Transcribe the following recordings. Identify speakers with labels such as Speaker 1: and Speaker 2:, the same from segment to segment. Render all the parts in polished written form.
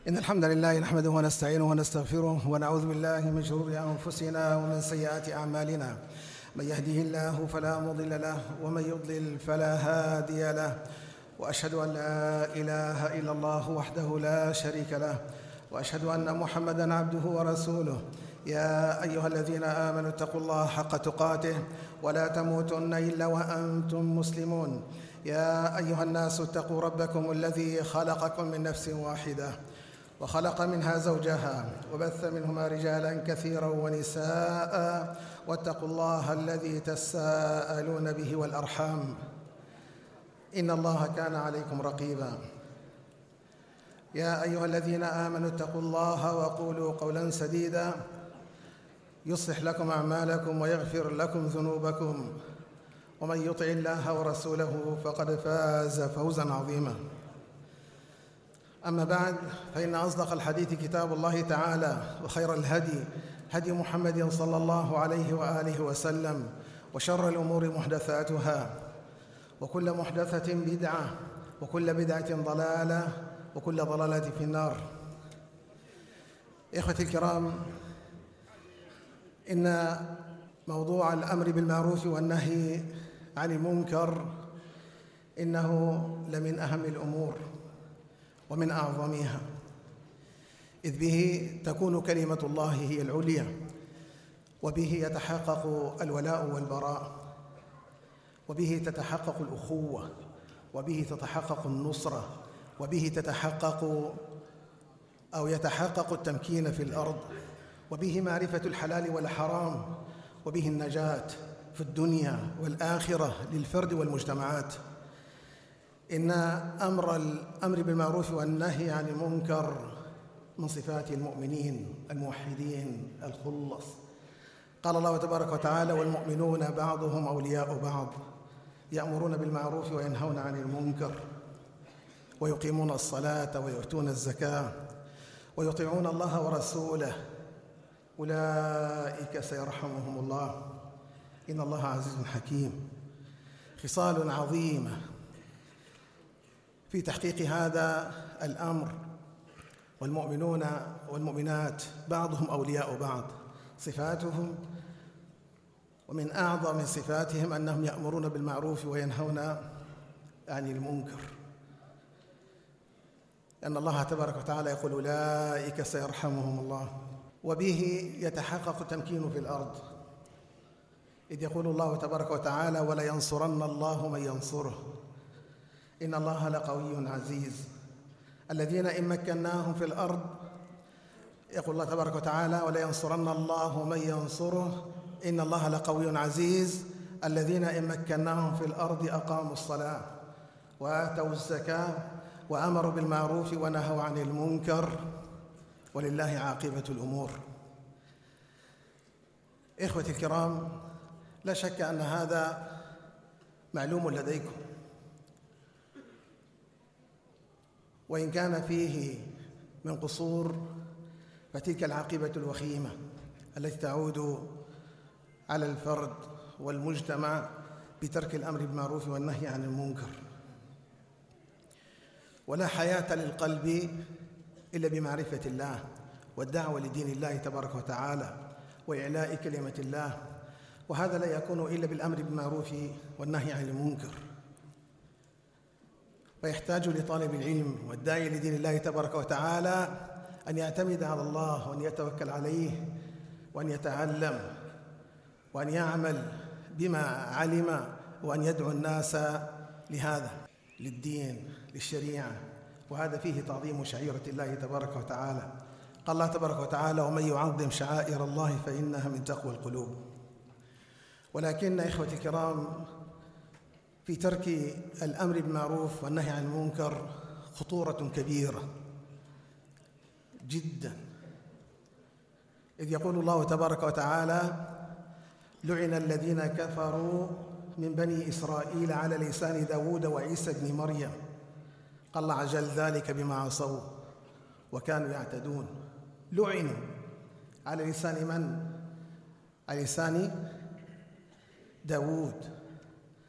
Speaker 1: إن الحمد لله نحمده ونستعينه ونستغفره ونعوذ بالله من شرور أنفسنا ومن سيئات أعمالنا. من يهده الله فلا مضل له ومن يضلل فلا هادي له، وأشهد أن لا إله إلا الله وحده لا شريك له، وأشهد أن محمدًا عبده ورسوله. يا أيها الذين آمنوا اتقوا الله حق تقاته ولا تموتن إلا وأنتم مسلمون. يا أيها الناس اتقوا ربكم الذي خلقكم من نفس واحدة وخلق منها زوجها وبث منهما رجالا كثيرا ونساء، واتقوا الله الذي تساءلون به والأرحام إن الله كان عليكم رقيبا. يا أيها الذين آمنوا اتقوا الله وقولوا قولا سديدا يصلح لكم أعمالكم ويغفر لكم ذنوبكم، ومن يطع الله ورسوله فقد فاز فوزا عظيما. أما بعد، فإن أصدق الحديث كتاب الله تعالى، وخير الهدي هدي محمد صلى الله عليه وآله وسلم، وشر الأمور محدثاتها، وكل محدثة بدعة، وكل بدعة ضلالة، وكل ضلالة في النار. إخوتي الكرام، إن موضوع الأمر بالمعروف والنهي عن المنكر إنه لمن أهم الأمور ومن أعظمها، إذ به تكون كلمة الله هي العليا، وبه يتحقق الولاء والبراء، وبه تتحقق الأخوة، وبه تتحقق النصرة، وبه يتحقق التمكين في الأرض، وبه معرفة الحلال والحرام، وبه النجاة في الدنيا والآخرة للفرد والمجتمعات. إن الأمر بالمعروف والنهي عن المنكر من صفات المؤمنين الموحدين الخلص. قال الله تبارك وتعالى: والمؤمنون بعضهم أولياء بعض يأمرون بالمعروف وينهون عن المنكر ويقيمون الصلاة ويؤتون الزكاة ويطيعون الله ورسوله أولئك سيرحمهم الله إن الله عزيز حكيم. خصال عظيمة في تحقيق هذا الأمر. والمؤمنون والمؤمنات بعضهم أولياء بعض، صفاتهم ومن أعظم صفاتهم أنهم يأمرون بالمعروف وينهون عن المنكر، لأن الله تبارك وتعالى يقول: أولئك سيرحمهم الله. وبه يتحقق التمكين في الأرض، إذ يقول الله تبارك وتعالى: ولينصرن الله من ينصره إن الله لقوي عزيز. الذين إن مكناهم في الأرض، يقول الله تبارك وتعالى: ولينصرن الله من ينصره إن الله لقوي عزيز. الذين إن مكناهم في الأرض أقاموا الصلاة وآتوا الزكاة وأمروا بالمعروف ونهوا عن المنكر ولله عاقبة الأمور. إخوتي الكرام، لا شك أن هذا معلوم لديكم، وإن كان فيه من قصور فتلك العاقبة الوخيمة التي تعود على الفرد والمجتمع بترك الأمر بالمعروف والنهي عن المنكر. ولا حياة للقلب إلا بمعرفة الله والدعوة لدين الله تبارك وتعالى وإعلاء كلمة الله، وهذا لا يكون إلا بالأمر بالمعروف والنهي عن المنكر. فيحتاج لطالب العلم والداعي لدين الله تبارك وتعالى أن يعتمد على الله وأن يتوكل عليه وأن يتعلم وأن يعمل بما علم، وأن يدعو الناس لهذا، للدين، للشريعة، وهذا فيه تعظيم شعيرة الله تبارك وتعالى. قال الله تبارك وتعالى: ومن يعظم شعائر الله فإنها من تقوى القلوب. ولكن إخوتي الكرام، في ترك الأمر بالمعروف والنهي عن المنكر خطورة كبيرة جدا، إذ يقول الله تبارك وتعالى: لعن الذين كفروا من بني إسرائيل على لسان داود وعيسى بن مريم. قال الله عجل ذلك بما عصوا وكانوا يعتدون. لعنوا على لسان من؟ على لسان داود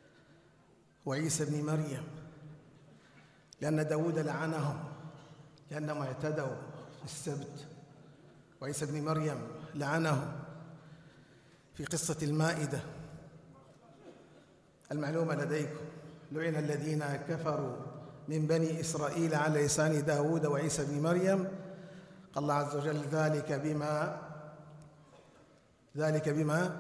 Speaker 1: وعيسى بن مريم، لأن داود لعنهم لأنهم اعتدوا في السبت، وعيسى بن مريم لعنه في قصة المائدة المعلومة لديكم: لعن الذين كفروا من بني إسرائيل على لسان داود وعيسى بن مريم. قال الله عز وجل: ذلك بما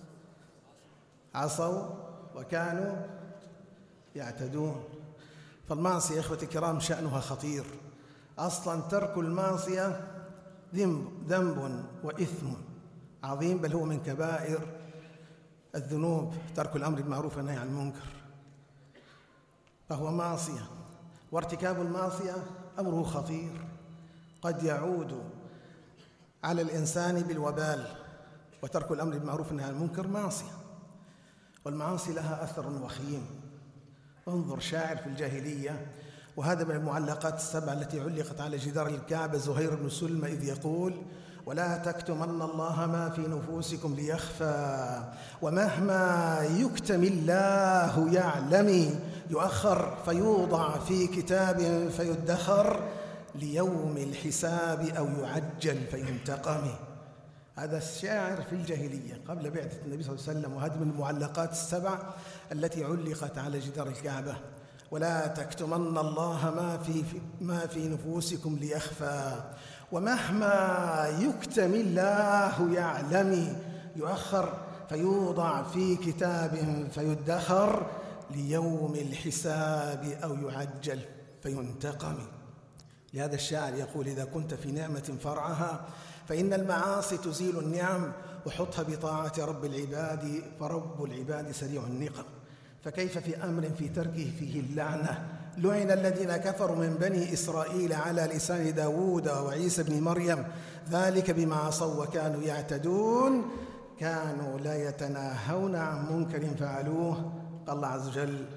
Speaker 1: عصوا وكانوا يعتدون. فالمعصية يا إخوتي الكرام شأنها خطير. أصلا ترك المعصية ذنب وإثم عظيم، بل هو من كبائر الذنوب. ترك الأمر بالمعروف والنهي عن المنكر فهو معصية، وارتكاب المعصية أمره خطير، قد يعود على الإنسان بالوبال. وترك الأمر بالمعروف والنهي عن المنكر معصية، والمعاصي لها أثر وخيم. انظر شاعر في الجاهلية، وهذا من المعلقات السبع التي علقت على جدار الكعبة، زهير بن سلمى، إذ يقول: ولا تكتمن الله ما في نفوسكم ليخفى، ومهما يكتم الله يعلم، يؤخر فيوضع في كتاب فيدخر، ليوم الحساب أو يعجل فينتقم. هذا الشاعر في الجاهلية قبل بعثة النبي صلى الله عليه وسلم، وهذه من المعلقات السبع التي علقت على جدار الكعبة: ولا تكتمن الله ما في نفوسكم ليخفى، ومهما يكتم الله يعلم، يؤخر فيوضع في كتاب فيدخر، ليوم الحساب أو يعجل فينتقم. لهذا الشاعر يقول: إذا كنت في نعمة فرعها فإن المعاصي تزيل النعم، وحطها بطاعة رب العباد، فرب العباد سريع النقم. فكيف في أمر في تركه فيه اللعنة؟ لعن الذين كفروا من بني إسرائيل على لسان داود وعيسى بن مريم، ذلك بما عصوا وكانوا يعتدون، كانوا لا يتناهون عن منكر فعلوه. قال الله عز وجل: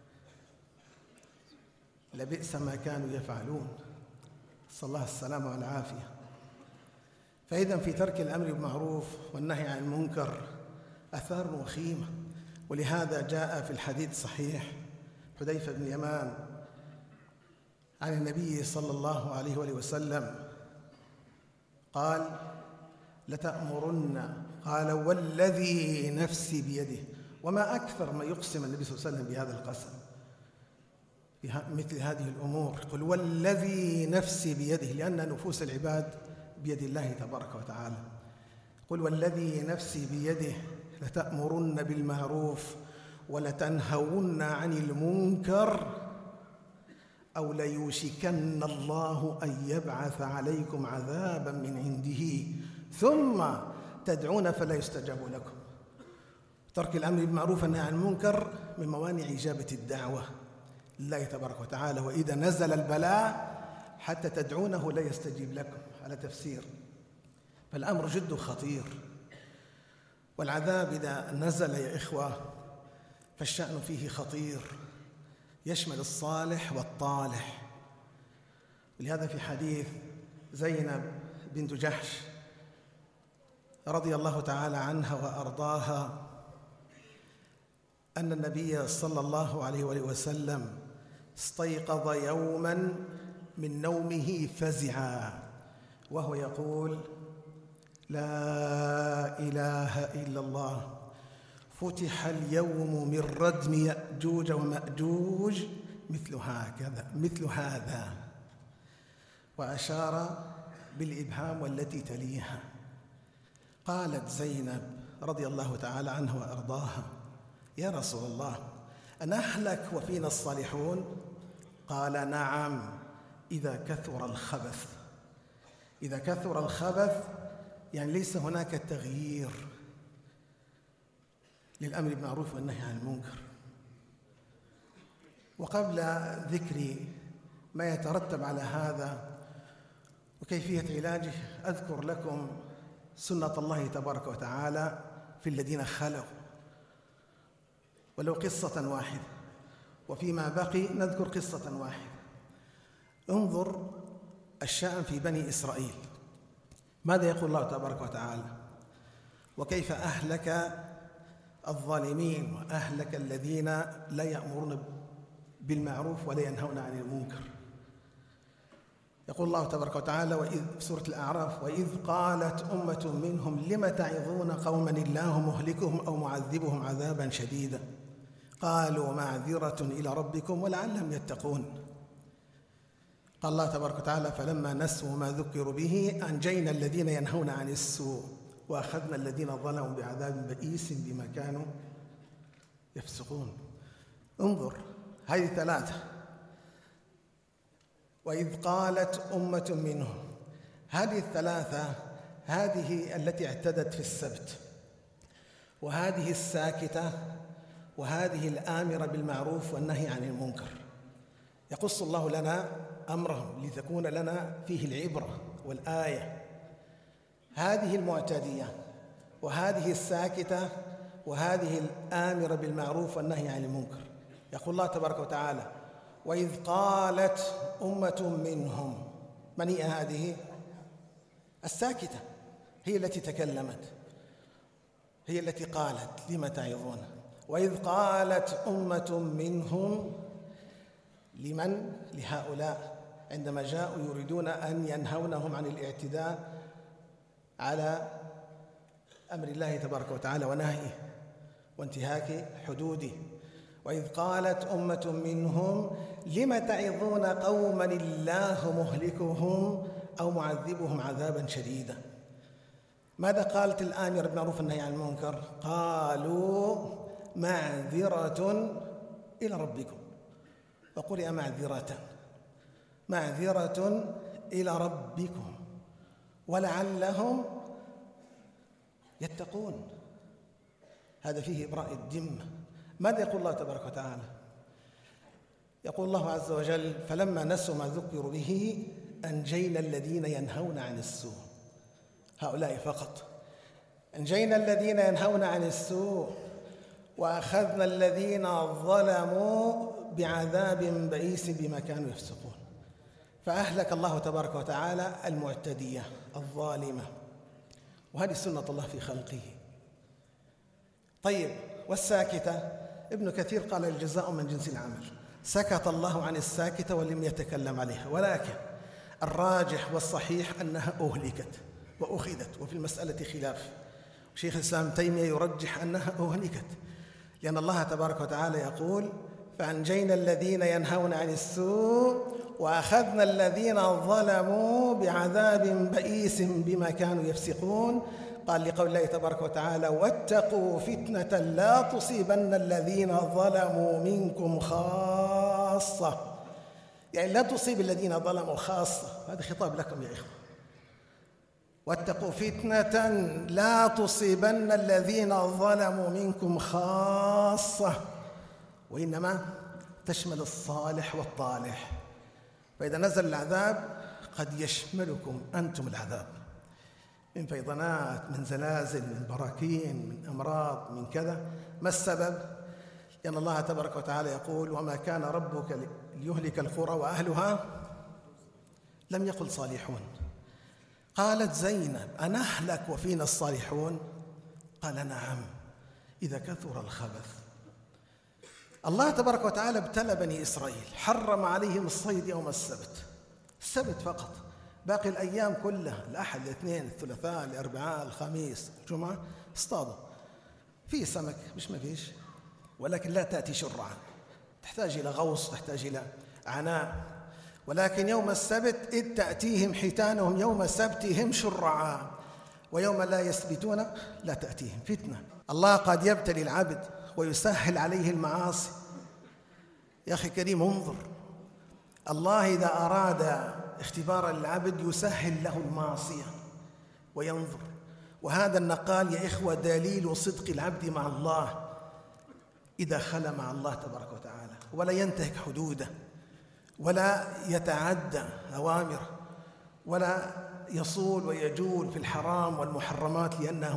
Speaker 1: لبئس ما كانوا يفعلون. صلى الله السلامة والعافية. فإذا في ترك الأمر بالمعروف والنهي عن المنكر آثار وخيمة. ولهذا جاء في الحديث الصحيح حذيفة بن اليمان عن النبي صلى الله عليه وآله وسلم قال: لتأمرن، قال: والذي نفسي بيده. وما أكثر ما يقسم النبي صلى الله عليه وسلم بهذا القسم مثل هذه الأمور. قل: والذي نفسي بيده، لأن نفوس العباد بيد الله تبارك وتعالى. قل: والذي نفسي بيده لتأمرن بالمعروف ولتنهون عن المنكر، أو ليوشكن الله أن يبعث عليكم عذابا من عنده ثم تدعون فلا يستجاب لكم. ترك الأمر بالمعروف والنهي عن المنكر من موانع إجابة الدعوة لله تبارك وتعالى. وإذا نزل البلاء حتى تدعونه لا يستجيب لكم، على تفسير. فالأمر جد خطير. والعذاب إذا نزل يا إخوة فالشأن فيه خطير، يشمل الصالح والطالح. ولهذا في حديث زينب بنت جحش رضي الله تعالى عنها وأرضاها أن النبي صلى الله عليه وآله وسلم استيقظ يوما من نومه فزعا وهو يقول: لا إله إلا الله، فتح اليوم من ردم يأجوج ومأجوج مثل هذا، وأشار بالإبهام والتي تليها. قالت زينب رضي الله تعالى عنها وأرضاها: يا رسول الله، أنهلك وفينا الصالحون؟ قال: نعم، إذا كثر الخبث. إذا كثر الخبث يعني ليس هناك تغيير للأمر بالمعروف والنهي عن المنكر. وقبل ذكر ما يترتب على هذا وكيفية علاجه أذكر لكم سنة الله تبارك وتعالى في الذين خلقوا، ولو قصة واحدة، وفيما بقي نذكر قصة واحدة. انظر الشأن في بني إسرائيل، ماذا يقول الله تبارك وتعالى؟ وكيف أهلك الظالمين وأهلك الذين لا يأمرون بالمعروف ولا ينهون عن المنكر. يقول الله تبارك وتعالى في سورة الأعراف: وإذ قالت أمة منهم لم تعظون قوما الله مهلكهم أو معذبهم عذابا شديدا قالوا معذرة إلى ربكم ولعلهم يتقون. قال الله تبارك وتعالى: فلما نسوا ما ذكروا به أنجينا الذين ينهون عن السوء وأخذنا الذين ظلموا بعذاب بئيس بما كانوا يفسقون. انظر، هذه ثلاثة. وإذ قالت أمة منهم، هذه الثلاثة هذه التي اعتدت في السبت، وهذه الساكتة، وهذه الآمرة بالمعروف والنهي عن المنكر. يقص الله لنا أمرهم لتكون لنا فيه العبرة والآية. هذه المعتدية، وهذه الساكتة، وهذه الآمرة بالمعروف والنهي عن المنكر. يقول الله تبارك وتعالى: وإذ قالت أمة منهم. من هي هذه؟ الساكتة، هي التي تكلمت، هي التي قالت لم تعظون. وإذ قالت أمة منهم لمن؟ لهؤلاء، عندما جاءوا يريدون أن ينهونهم عن الاعتداء على أمر الله تبارك وتعالى ونهيه وانتهاك حدوده. وإذ قالت أمة منهم لم تعظون قوما الله مهلكهم أو معذبهم عذابا شديدا. ماذا قالت الآمرة بالمعروف والنهي عن المنكر؟ قالوا معذرة إلى ربكم، وقرئ معذرة إلى ربكم ولعلهم يتقون. هذا فيه إبراء الذمة. ماذا يقول الله تبارك وتعالى؟ يقول الله عز وجل: فلما نسوا ما ذكروا به أنجينا الذين ينهون عن السوء. هؤلاء فقط. أنجينا الذين ينهون عن السوء وأخذنا الذين ظلموا بعذاب بئيس بما كانوا يفسقون. فأهلك الله تبارك وتعالى المعتدية الظالمة، وهذه سنة الله في خلقه. طيب، والساكتة؟ ابن كثير قال: الجزاء من جنس العمل. سكت الله عن الساكتة ولم يتكلم عليها، ولكن الراجح والصحيح أنها أهلكت وأخذت، وفي المسألة خلاف. شيخ الإسلام تيمية يرجح أنها أهلكت، لأن الله تبارك وتعالى يقول: فأنجينا الذين ينهون عن السوء وأخذنا الذين ظلموا بعذاب بئيس بما كانوا يفسقون. قال لقول الله تبارك وتعالى: واتقوا فتنة لا تصيبن الذين ظلموا منكم خاصة. يعني لا تصيب الذين ظلموا خاصة. هذا خطاب لكم يا إخوة. واتقوا فتنة لا تصيبن الذين ظلموا منكم خاصة، وإنما تشمل الصالح والطالح. فإذا نزل العذاب قد يشملكم أنتم العذاب، من فيضانات، من زلازل، من براكين، من أمراض، من كذا. ما السبب؟ لأن الله تبارك وتعالى يقول: وما كان ربك ليهلك القرى وأهلها لم يقل صالحون. قالت زينب: أنهلك وفينا الصالحون؟ قال: نعم، إذا كثر الخبث. الله تبارك وتعالى ابتلى بني إسرائيل، حرم عليهم الصيد يوم السبت فقط. باقي الأيام كلها، الأحد، الاثنين، الثلاثاء، الأربعاء، الخميس، الجمعة، اصطادوا. في سمك، مش ما فيش، ولكن لا تأتي شرعا، تحتاج إلى غوص، تحتاج إلى عناء. ولكن يوم السبت إذ تأتيهم حيتانهم يوم سبتهم شرعا، ويوم لا يسبتون لا تأتيهم فتنة. الله قد يبتلي العبد ويسهل عليه المعاصي. يا أخي كريم، انظر، الله إذا أراد اختبارا للعبد يسهل له المعصية وينظر. وهذا النقال يا إخوة دليل صدق العبد مع الله إذا خلى مع الله تبارك وتعالى، ولا ينتهك حدوده، ولا يتعدى أوامره، ولا يصول ويجول في الحرام والمحرمات، لأنها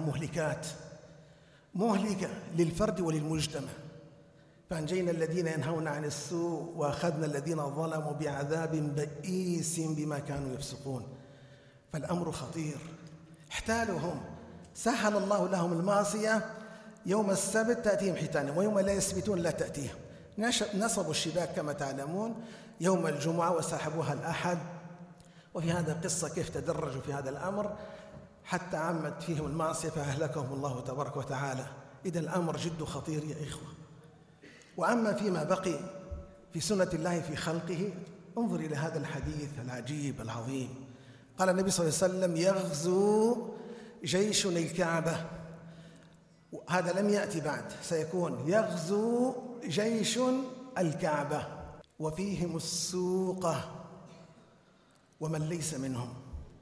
Speaker 1: مهلكة للفرد وللمجتمع. فأنجينا الذين ينهون عن السوء وأخذنا الذين ظلموا بعذاب بئيس بما كانوا يفسقون. فالأمر خطير. احتالهم، سهل الله لهم المعصية. يوم السبت تأتيهم حيتانهم، ويوم لا يسبتون لا تأتيهم. نصبوا الشباك كما تعلمون يوم الجمعة وسحبوها الأحد، وفي هذا قصة كيف تدرجوا في هذا الأمر حتى عمت فيهم المعصية فأهلكهم الله تبارك وتعالى. إذا الأمر جد خطير يا إخوة. وأما فيما بقي في سنة الله في خلقه، انظر إلى هذا الحديث العجيب العظيم. قال النبي صلى الله عليه وسلم: يغزو جيش الكعبة. هذا لم يأتي بعد، سيكون يغزو جيش الكعبة وفيهم السوقة ومن ليس منهم،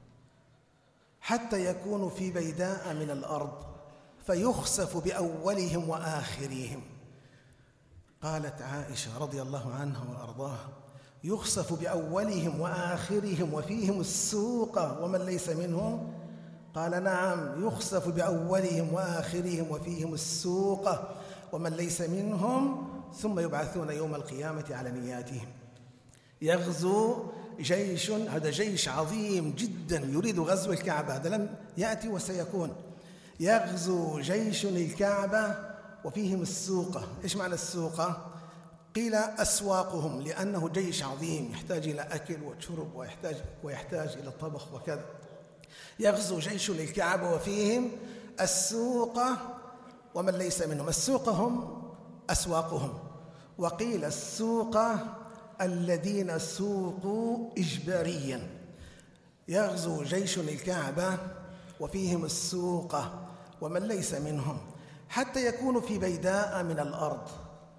Speaker 1: حتى يكونوا في بيداء من الأرض فيخسف بأولهم وآخرهم. قالت عائشة رضي الله عنها وأرضاها: يخسف بأولهم وآخرهم وفيهم السوقة ومن ليس منهم؟ قال: نعم، يخسف بأولهم وآخرهم وفيهم السوقة ومن ليس منهم، ثم يبعثون يوم القيامة على نياتهم. يغزو جيش، هذا جيش عظيم جدا يريد غزو الكعبة، هذا لم يأتي وسيكون. يغزو جيش الكعبة وفيهم السوقة. إيش معنى السوقة؟ قيل أسواقهم، لأنه جيش عظيم يحتاج إلى أكل وشرب ويحتاج إلى طبخ وكذا. يغزو جيش الكعبة وفيهم السوقة ومن ليس منهم. السوقة هم أسواقهم، وقيل السوقة الذين سوقوا إجباريا. يغزو جيش الكعبة وفيهم السوقة ومن ليس منهم، حتى يكونوا في بيداء من الأرض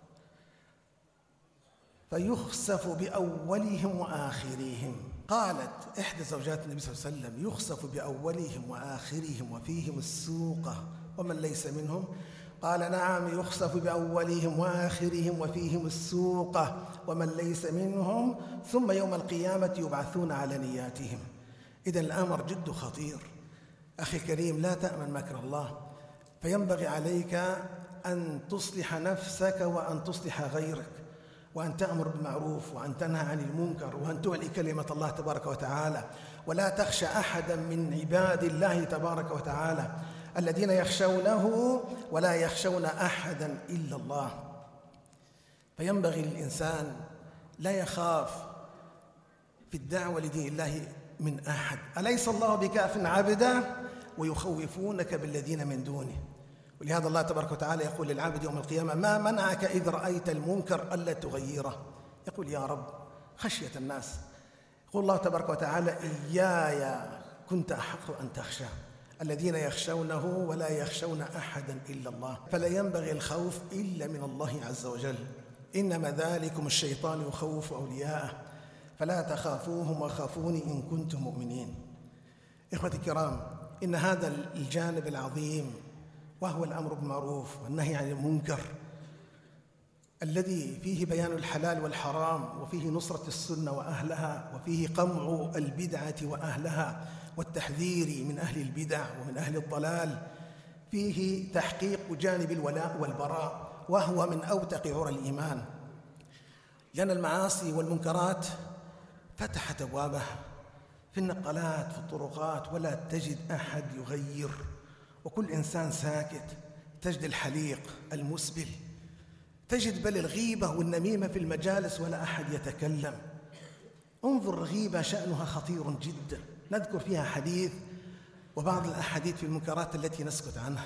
Speaker 1: فيخسف بأولهم وآخرهم. قالت إحدى زوجات النبي صلى الله عليه وسلم: يخسف بأولهم وآخرهم وفيهم السوقة ومن ليس منهم؟ قال: نعم، يخسف بأولهم وآخرهم وفيهم السوقة ومن ليس منهم، ثم يوم القيامة يبعثون على نياتهم. إذا الأمر جد خطير. أخي الكريم، لا تأمن مكر الله، فينبغي عليك أن تصلح نفسك وأن تصلح غيرك، وأن تأمر بالمعروف وأن تنهى عن المنكر وأن تعلي كلمة الله تبارك وتعالى، ولا تخشى أحدا من عباد الله تبارك وتعالى الذين يخشونه ولا يخشون أحدا إلا الله. فينبغي للإنسان لا يخاف في الدعوة لدين الله من أحد. أليس الله بكاف عبدا ويخوفونك بالذين من دونه؟ ولهذا الله تبارك وتعالى يقول للعبد يوم القيامة: ما منعك إذ رأيت المنكر ألا تغيره؟ يقول: يا رب، خشية الناس. يقول الله تبارك وتعالى: إياي كنت أحق أن تخشى، الذين يخشونه ولا يخشون أحدا إلا الله. فلا ينبغي الخوف إلا من الله عز وجل. إنما ذلكم الشيطان يخوف أولياءه فلا تخافوهم وخافوني إن كنتم مؤمنين. إخوتي الكرام، إن هذا الجانب العظيم وهو الأمر بالمعروف والنهي عن المنكر، الذي فيه بيان الحلال والحرام، وفيه نصرة السنة وأهلها، وفيه قمع البدعة وأهلها والتحذير من أهل البدع ومن أهل الضلال، فيه تحقيق جانب الولاء والبراء، وهو من أوثق عرى الإيمان. لأن المعاصي والمنكرات فتحت أبوابها في النقلات، في الطرقات، ولا تجد أحد يغير، وكل إنسان ساكت. تجد الحليق المسبل، تجد بل الغيبة والنميمة في المجالس ولا أحد يتكلم. انظر، الغيبة شأنها خطير جدا، نذكر فيها حديث وبعض الأحاديث في المنكرات التي نسكت عنها.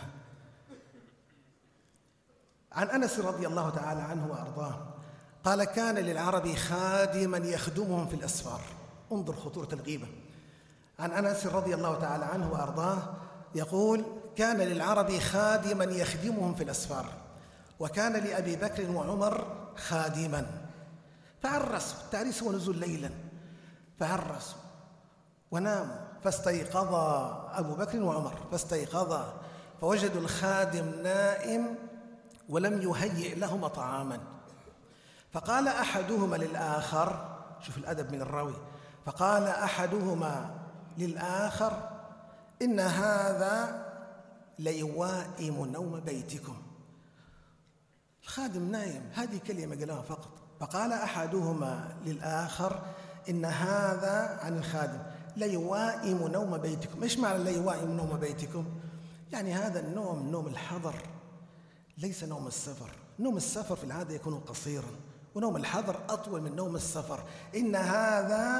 Speaker 1: عن أنس رضي الله تعالى عنه وأرضاه قال: كان للعرب خادما يخدمهم في الأسفار. انظر خطورة الغيبة. عن أنس رضي الله تعالى عنه وأرضاه يقول: كان للعرب خادما يخدمهم في الأسفار، وكان لأبي بكر وعمر خادما فعرسوا. التعريس هو نزول ليلا، فعرسوا وناموا، فاستيقظ أبو بكر وعمر، فاستيقظا فوجدوا الخادم نائم ولم يهيئ لهما طعاما. فقال أحدهما للآخر، شوف الأدب من الراوي، فقال أحدهما للآخر: إن هذا ليوائم نوم بيتكم. الخادم نايم، هذه كلمة قالها فقط. فقال أحدهما للآخر: إن هذا، عن الخادم، ليوائم نوم بيتكم. إيش معنى ليوائم نوم بيتكم؟ يعني هذا النوم نوم الحضر، ليس نوم السفر. نوم السفر في العادة يكون قصيرا، ونوم الحضر أطول من نوم السفر. إن هذا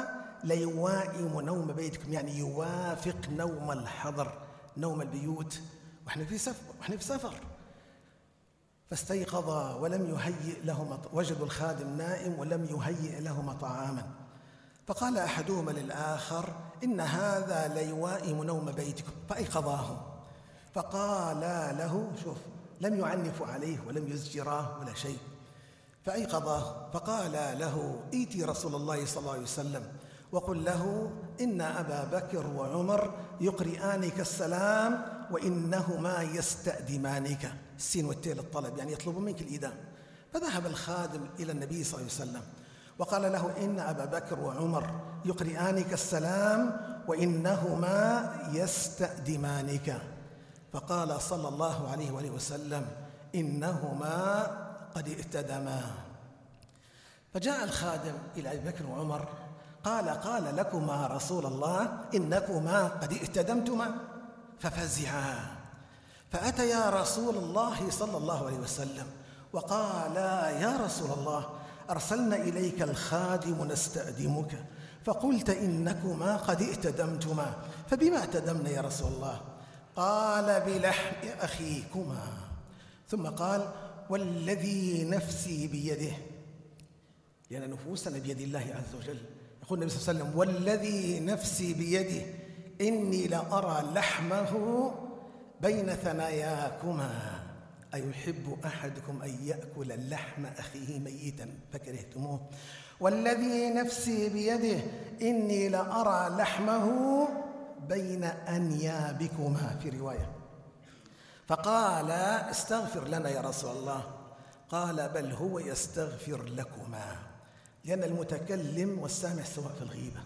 Speaker 1: ليوائم نوم بيتكم، يعني يوافق نوم الحضر، نوم البيوت، وإحنا في سفر. فاستيقظ ولم يهيئ لهما، وجدوا الخادم نائم ولم يهيئ لهما طعاما. فقال أحدهما للآخر: إن هذا ليوائم نوم بيتكم. فأيقظاه، فقال له، شوف، لم يعنفوا عليه ولم يزجراه ولا شيء، فأيقظاه فقال له: ائتي رسول الله صلى الله عليه وسلم وقل له إن أبا بكر وعمر يقرئانك السلام وإنهما يستأدمانك. السين والتاء للطلب، يعني يطلب منك الإدام. فذهب الخادم إلى النبي صلى الله عليه وسلم وقال له: إن أبا بكر وعمر يقرئانك السلام وإنهما يستأدمانك. فقال صلى الله عليه وآله وسلم: إنهما قد ائتدما. فجاء الخادم إلى أبي بكر وعمر قال لكما رسول الله إنكما قد ائتدمتما. ففزعا، فأتيا رسول الله صلى الله عليه وسلم وقال: يا رسول الله، أرسلنا إليك الخادم نستأدمك، فقلت إنكما قد ائتدمتما، فبما ائتدمنا يا رسول الله؟ قال: بلحم أخيكما. ثم قال: والذي نفسي بيده، لأن نفوسنا بيد الله عز وجل. يقول النبي صلى الله عليه وسلم: والذي نفسي بيده إني لأرى لحمه بين ثناياكما، أيحب أحدكم أن يأكل لحم أخيه ميتا فكرهتموه؟ والذي نفسي بيده إني لأرى لحمه بين أنيابكما، في رواية. فقال: استغفر لنا يا رسول الله. قال: بل هو يستغفر لكما، لأن المتكلم والسامع سواء في الغيبة.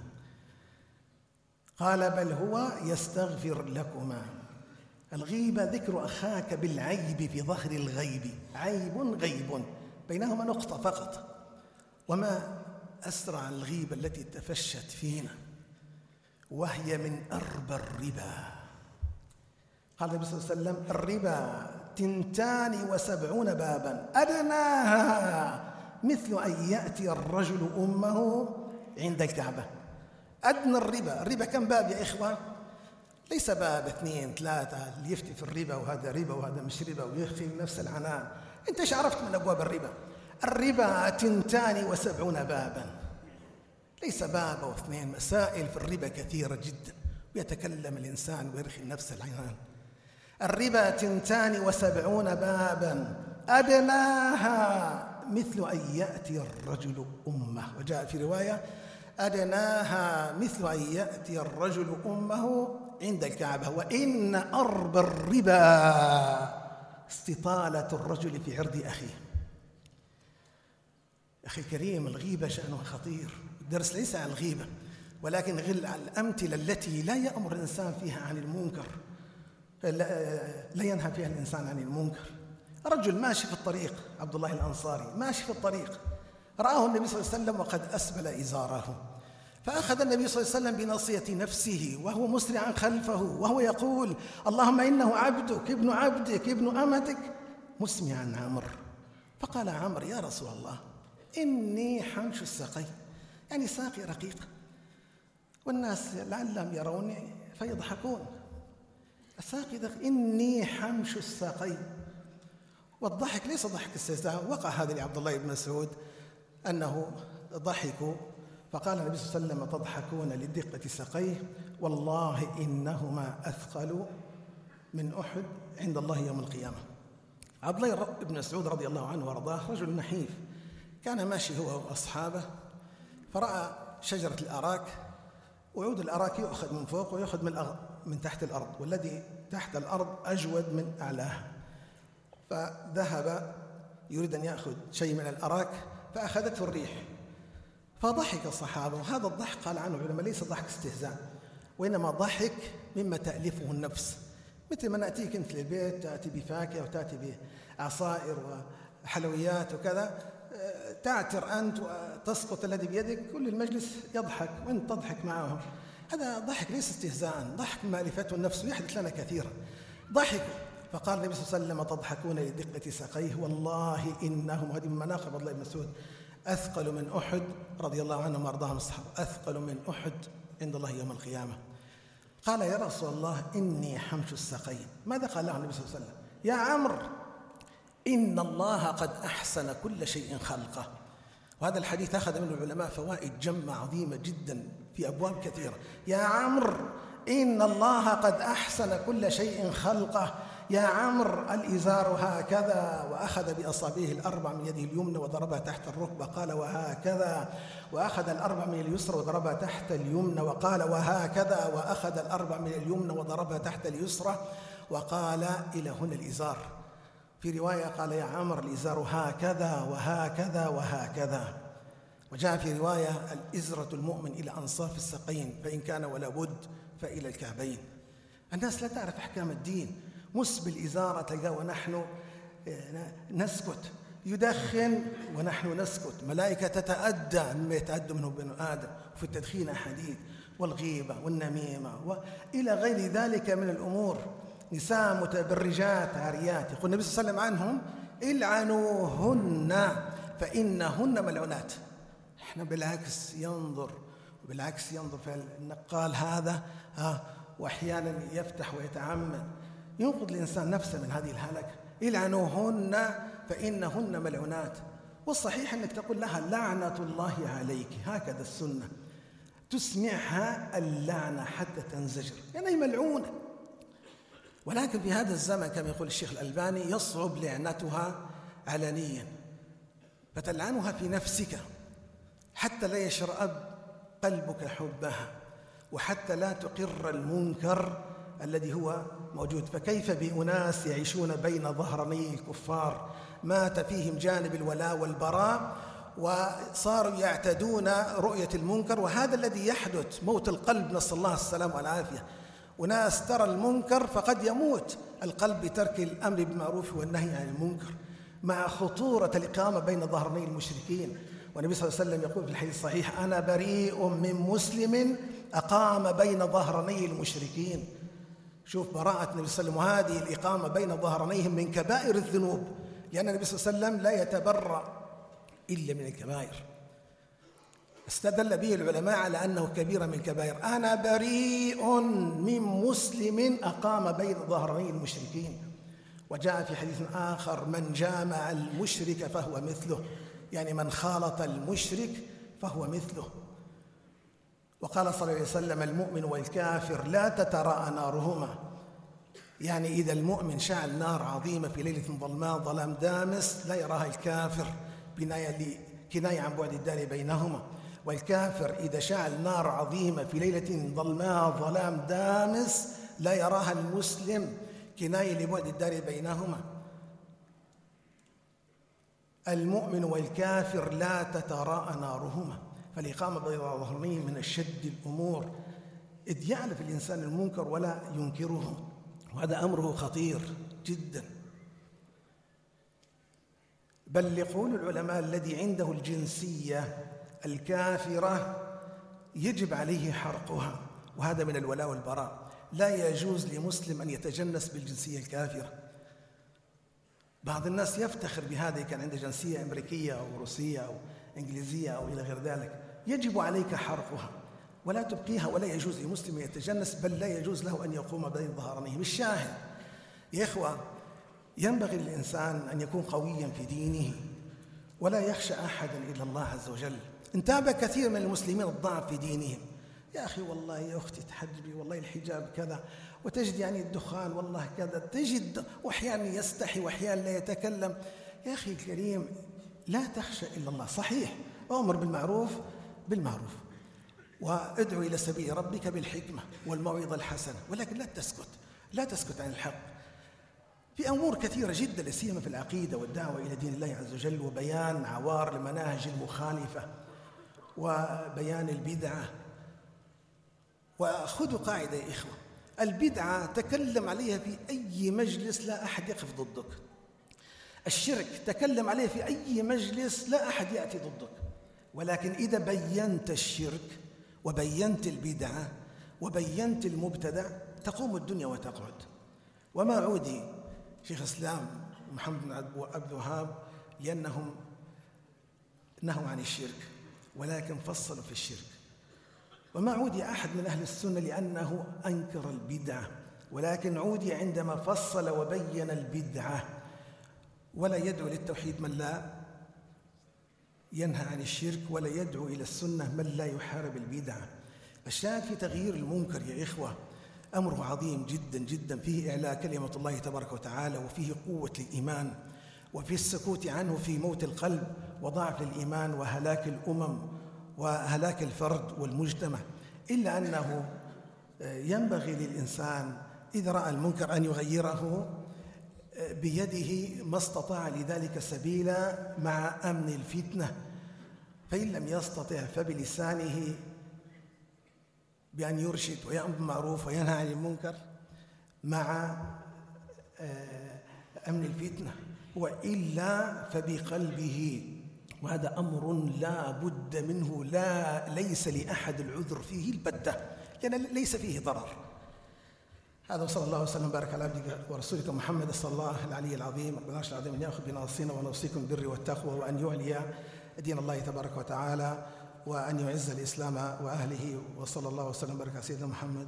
Speaker 1: قال: بل هو يستغفر لكما. الغيبة ذكر أخاك بالعيب في ظهر الغيب، عيب غيب، بينهما نقطة فقط. وما أسرع الغيبة التي تفشت فينا، وهي من أربى الربا. قال النبي صلى الله عليه وسلم: الربا 72 بابا، أدناها مثل أن يأتي الرجل أمه عند الكعبة. أدنى الربا كم باب يا إخوة؟ ليس باب 2 3 اللي يفتي في الربا وهذا ربا وهذا مش ربا ويخفي نفس العنان. أنت ايش عرفت من أبواب الربا؟ الربا 72 بابا، ليس باب أو 2. مسائل في الربا كثيرة جدا، ويتكلم الإنسان ويرخي نفس العنان. الربا 72 بابا، أدناها مثل أن يأتي الرجل أمه. وجاء في رواية: أدناها مثل أن يأتي الرجل أمه عند الكعبة، وإن أربى الربا استطالة الرجل في عرض أخيه. أخي الكريم، الغيبة شأنها خطير. الدرس ليس عن الغيبة، ولكن عن الأمثلة التي لا يأمر الإنسان فيها عن المنكر، لا ينهى فيها الإنسان عن المنكر. رجل ماشي في الطريق، عبد الله الأنصاري ماشي في الطريق، رآه النبي صلى الله عليه وسلم وقد أسبل إزاره، فأخذ النبي صلى الله عليه وسلم بناصية نفسه وهو مسرعا خلفه وهو يقول: اللهم إنه عبدك ابن عبدك ابن أمتك، مسمعا عمرو. فقال عمرو: يا رسول الله، إني حمش الساقي، يعني ساقي رقيقة، والناس لعلهم يروني فيضحكون. الساقي إني حمش الساقي. والضحك ليس ضحك استهزاء. وقع هذا لعبد الله بن مسعود أنه ضحكوا، فقال النبي صلى الله عليه وسلم: تضحكون لدقة ساقيه، والله إنهما أثقل من أحد عند الله يوم القيامة. عبد الله بن مسعود رضي الله عنه وارضاه رجل نحيف، كان ماشي هو وأصحابه، فرأى شجرة الأراك، وعود الأراك يؤخذ من فوق ويؤخذ من تحت الأرض، والذي تحت الأرض أجود من أعلاه. فذهب يريد أن يأخذ شيء من الأراك، فأخذته الريح، فضحك الصحابة. وهذا الضحك قال عنه العلماء ليس ضحك استهزاء، وإنما ضحك مما تألفه النفس. مثل ما نأتيك أنت للبيت، تأتي بفاكهة وتأتي بعصائر وحلويات وكذا، تعتر أنت وتسقط الذي بيدك، كل المجلس يضحك وأنت تضحك معهم. هذا ضحك ليس استهزاء، ضحك ما ألفته النفس، ويحدث لنا كثيرا. ضحكوا، فقال النبي صلى الله عليه وسلم: تضحكون لدقة ساقيه، والله إنهم، هذه من مناقب عبد الله بن مسعود، أثقل من أحد، رضي الله عنهم وأرضاهم الصحابة، أثقل من أحد عند الله يوم القيامة. قال: يا رسول الله إني حمش الساقين. ماذا قال له النبي صلى الله عليه وسلم؟ يا عمرو إن الله قد أحسن كل شيء خلقه. وهذا الحديث أخذ منه العلماء فوائد جمة عظيمة جدا في أبواب كثيرة. يا عمرو إن الله قد أحسن كل شيء خلقه. يا عمرو الإزار هكذا، وأخذ بأصابعه الأربع من يده اليمنى وضربها تحت الركبة، قال وهكذا، وأخذ الأربع من اليسرى وضربها تحت اليمنى وقال وهكذا، وأخذ الأربع من اليمنى وضربها تحت اليسرى وقال إلى هنا الإزار. في رواية قال يا عمرو الإزار هكذا وهكذا وهكذا. وجاء في رواية الإزرة المؤمن إلى أنصاف الساقين، فإن كان ولا بد فإلى الكعبين. الناس لا تعرف أحكام الدين، مسبل الإزارة تلقاه ونحن نسكت، يدخن ونحن نسكت، ملائكة تتأدى مما يتأدى منه بنو آدم، وفي التدخين أحاديث، والغيبة والنميمة وإلى غير ذلك من الأمور. نساء متبرجات عاريات، يقول النبي صلى الله عليه وسلم عنهم العنوهن فإنهن ملعونات. احنا بالعكس ينظر في النقال هذا وأحيانا يفتح ويتعمد ينقذ الإنسان نفسه من هذه الهلكة. العنوهن فإنهن ملعونات. والصحيح أنك تقول لها لعنة الله عليك، هكذا السنة، تسمعها اللعنة حتى تنزجر، يعني ملعونة. ولكن في هذا الزمن كما يقول الشيخ الألباني يصعب لعنتها علنيا، فتلعنها في نفسك حتى لا يشرأب قلبك حبها، وحتى لا تقر المنكر الذي هو موجود. فكيف بأناس يعيشون بين ظهراني الكفار مات فيهم جانب الولاء والبراء، وصاروا يعتدون رؤية المنكر، وهذا الذي يحدث موت القلب، نسأل الله السلام والعافية. وناس ترى المنكر فقد يموت القلب بترك الأمر بالمعروف والنهي عن المنكر، مع خطورة الإقامة بين ظهراني المشركين. والنبي صلى الله عليه وسلم يقول في الحديث الصحيح أنا بريء من مسلم أقام بين ظهراني المشركين. شوف براءة النبي صلى الله عليه وسلم، وهذه الإقامة بين ظهرانيهم من كبائر الذنوب، لأن النبي صلى الله عليه وسلم لا يتبرأ إلا من الكبائر. استدل به العلماء على أنه كبيرة من الكبائر. أنا بريء من مسلم أقام بين ظهراني المشركين. وجاء في حديث آخر من جامع المشرك فهو مثله، يعني من خالط المشرك فهو مثله. وقال صلى الله عليه وسلم المؤمن والكافر لا تتراءى نارهما، يعني إذا المؤمن شعل نار عظيمة في ليلة ظلماء ظلام دامس لا يراها الكافر، كناية عن بعد الدار بينهما. والكافر إذا شعل نار عظيمة في ليلة ظلماء ظلام دامس لا يراها المسلم، كناية لبعد الدار بينهما. المؤمن والكافر لا تتراءى نارهما، فالإقامة بين ظهرانيهم من أشد الأمور، إذ يعرف الإنسان المنكر ولا ينكره، وهذا أمره خطير جدا. بل يقول العلماء الذي عنده الجنسية الكافرة يجب عليه حرقها، وهذا من الولاء والبراء. لا يجوز لمسلم أن يتجنس بالجنسية الكافرة. بعض الناس يفتخر بهذا، كان عنده جنسية أمريكية أو روسية أو إنجليزية أو إلى غير ذلك، يجب عليك حرقها ولا تبقيها. ولا يجوز لمسلم أن يتجنس، بل لا يجوز له أن يقوم بين ظهرانيه. بالشاهد يا إخوة، ينبغي للإنسان أن يكون قويا في دينه ولا يخشى أحدا إلا الله عز وجل. انتابه كثير من المسلمين الضعف في دينهم. يا أخي والله يا أختي تحجبي، والله الحجاب كذا، وتجد يعني الدخان والله كذا، تجد وأحيانا يستحي وأحيانا لا يتكلم. يا أخي الكريم لا تخشى إلا الله. صحيح أمر بالمعروف وادعو إلى سبيل ربك بالحكمة والموعظة الحسنة، ولكن لا تسكت عن الحق في أمور كثيرة جدا، لا سيما في العقيدة والدعوة إلى دين الله عز وجل، وبيان عوار المناهج المخالفة وبيان البدعة. وخذوا قاعدة يا إخوة، البدعة تكلم عليها في أي مجلس لا أحد يقف ضدك. الشرك تكلم عليه في أي مجلس لا أحد يأتي ضدك. ولكن إذا بينت الشرك وبينت البدعة وبينت المبتدع تقوم الدنيا وتقعد. وما عودي شيخ الإسلام محمد بن عبد الوهاب لأنهم نهوا عن الشرك ولكن فصلوا في الشرك. وما عودي أحد من أهل السنة لأنه أنكر البدعة، ولكن عودي عندما فصل وبين البدعة، ولا يدعو للتوحيد من لا ينهى عن الشرك، ولا يدعو إلى السنة من لا يحارب البدعة. الشاهد في تغيير المنكر يا إخوة أمره عظيم جدا جدا، فيه إعلاء كلمة الله تبارك وتعالى، وفيه قوة للإيمان، وفي السكوت عنه في موت القلب وضعف للإيمان وهلاك الأمم وهلاك الفرد والمجتمع. إلا أنه ينبغي للإنسان إذا رأى المنكر أن يغيره بيده ما استطاع لذلك سبيلا مع أمن الفتنة، فإن لم يستطع فبلسانه بأن يرشد ويأمر بالمعروف وينهى عن المنكر مع أمن الفتنة، وإلا فبقلبه، وهذا أمر لا بد منه، ليس لأحد العذر فيه البتة، لأن ليس فيه ضرر. هذا وصلى الله وسلم وبارك على عبدك ورسولك محمد صلى الله العلي العظيم رب العرش العظيم أن يأخذ بناصينا ونوصيكم بالبر والتقوى، وأن يعلي دين الله تبارك وتعالى، وأن يعز الإسلام وأهله. وصلى الله وسلم وبارك على سيدنا محمد